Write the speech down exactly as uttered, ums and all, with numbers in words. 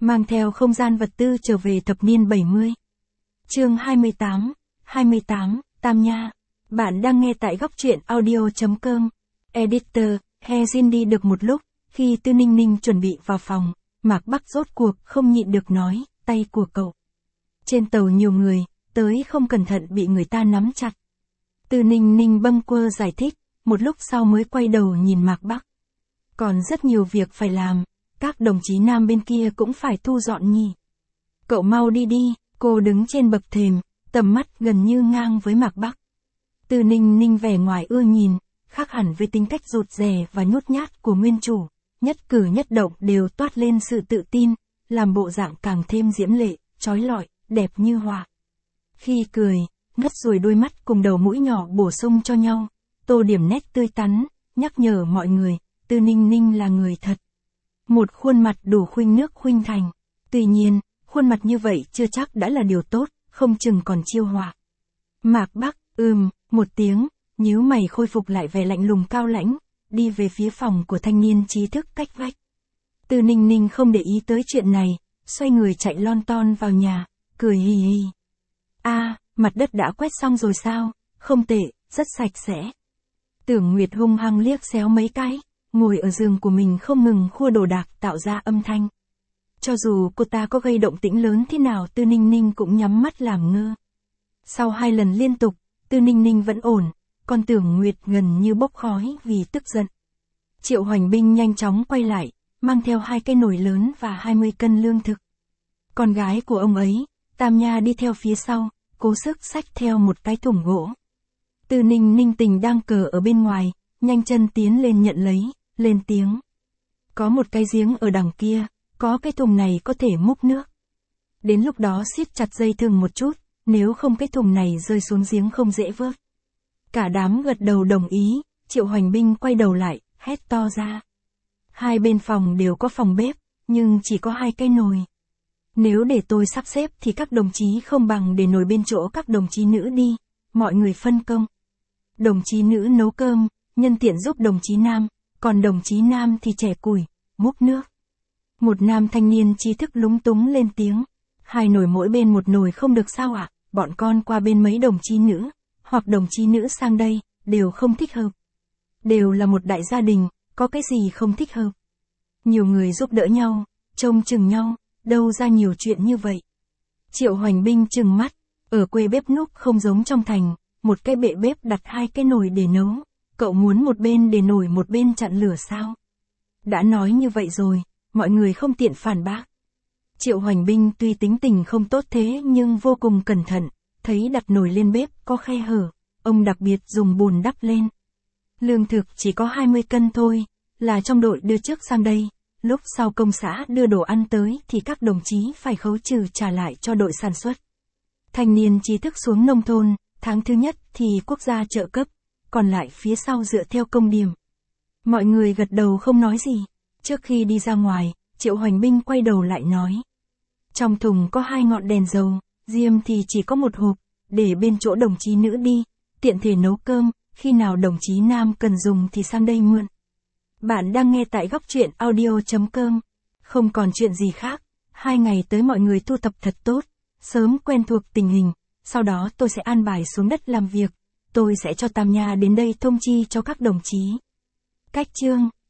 mang theo không gian vật tư trở về thập niên bảy mươi. Chương hai mươi tám, hai mươi tám, Tam Nha. Bạn đang nghe tại góc truyện audio chấm com. Editor, He Jin đi được một lúc, khi Tư Ninh Ninh chuẩn bị vào phòng, Mạc Bắc rốt cuộc không nhịn được nói, tay của cậu. Trên tàu nhiều người, tới không cẩn thận bị người ta nắm chặt. Tư Ninh Ninh bâng quơ giải thích, một lúc sau mới quay đầu nhìn Mạc Bắc. Còn rất nhiều việc phải làm, các đồng chí nam bên kia cũng phải thu dọn nhỉ. Cậu mau đi đi, cô đứng trên bậc thềm, tầm mắt gần như ngang với Mạc Bắc. Tư Ninh Ninh vẻ ngoài ưa nhìn, khác hẳn với tính cách rụt rè và nhút nhát của nguyên chủ, nhất cử nhất động đều toát lên sự tự tin, làm bộ dạng càng thêm diễm lệ, chói lọi, đẹp như họa. Khi cười, ngất rồi đôi mắt cùng đầu mũi nhỏ bổ sung cho nhau, tô điểm nét tươi tắn, nhắc nhở mọi người, Tư Ninh Ninh là người thật. Một khuôn mặt đủ khuynh nước khuynh thành. Tuy nhiên, khuôn mặt như vậy chưa chắc đã là điều tốt, không chừng còn chiêu họa. Mạc Bắc, ừm, một tiếng, nhíu mày khôi phục lại vẻ lạnh lùng cao lãnh, đi về phía phòng của thanh niên trí thức cách vách. Tư Ninh Ninh không để ý tới chuyện này, xoay người chạy lon ton vào nhà, cười hì hì. A, mặt đất đã quét xong rồi sao? Không tệ, rất sạch sẽ. Tưởng Nguyệt hung hăng liếc xéo mấy cái, ngồi ở giường của mình không ngừng khua đồ đạc tạo ra âm thanh. Cho dù cô ta có gây động tĩnh lớn thế nào, Tư Ninh Ninh cũng nhắm mắt làm ngơ. Sau hai lần liên tục, Tư Ninh Ninh vẫn ổn, còn Tưởng Nguyệt gần như bốc khói vì tức giận. Triệu Hoành Binh nhanh chóng quay lại, mang theo hai cái nồi lớn và hai mươi cân lương thực. Con gái của ông ấy, Tam Nha đi theo phía sau, cố sức xách theo một cái thùng gỗ. Tư Ninh Ninh tình đang cờ ở bên ngoài, nhanh chân tiến lên nhận lấy, lên tiếng. Có một cái giếng ở đằng kia, có cái thùng này có thể múc nước. Đến lúc đó siết chặt dây thừng một chút, nếu không cái thùng này rơi xuống giếng không dễ vớt. Cả đám gật đầu đồng ý, Triệu Hoành Binh quay đầu lại, hét to ra. Hai bên phòng đều có phòng bếp, nhưng chỉ có hai cái nồi. Nếu để tôi sắp xếp thì các đồng chí không bằng để nồi bên chỗ các đồng chí nữ đi, mọi người phân công. Đồng chí nữ nấu cơm, nhân tiện giúp đồng chí nam, còn đồng chí nam thì chẻ củi, múc nước. Một nam thanh niên trí thức lúng túng lên tiếng. Hai nồi mỗi bên một nồi không được sao ạ, à? Bọn con qua bên mấy đồng chí nữ, hoặc đồng chí nữ sang đây, đều không thích hợp. Đều là một đại gia đình, có cái gì không thích hợp. Nhiều người giúp đỡ nhau, trông chừng nhau, đâu ra nhiều chuyện như vậy. Triệu Hoành Binh trừng mắt, ở quê bếp núc không giống trong thành, một cái bệ bếp đặt hai cái nồi để nấu, cậu muốn một bên để nồi một bên chặn lửa sao? Đã nói như vậy rồi, mọi người không tiện phản bác. Triệu Hoành Binh tuy tính tình không tốt thế nhưng vô cùng cẩn thận, thấy đặt nồi lên bếp có khe hở, ông đặc biệt dùng bùn đắp lên. Lương thực chỉ có hai mươi cân thôi, là trong đội đưa trước sang đây, lúc sau công xã đưa đồ ăn tới thì các đồng chí phải khấu trừ trả lại cho đội sản xuất. Thanh niên trí thức xuống nông thôn, tháng thứ nhất thì quốc gia trợ cấp, còn lại phía sau dựa theo công điểm. Mọi người gật đầu không nói gì. Trước khi đi ra ngoài, Triệu Hoành Binh quay đầu lại nói. Trong thùng có hai ngọn đèn dầu, diêm thì chỉ có một hộp, để bên chỗ đồng chí nữ đi, tiện thể nấu cơm, khi nào đồng chí nam cần dùng thì sang đây mượn. Bạn đang nghe tại góc truyện audio chấm com. Không còn chuyện gì khác, hai ngày tới mọi người thu thập thật tốt, sớm quen thuộc tình hình, sau đó tôi sẽ an bài xuống đất làm việc, tôi sẽ cho Tam Nha đến đây thông chi cho các đồng chí. Cách chương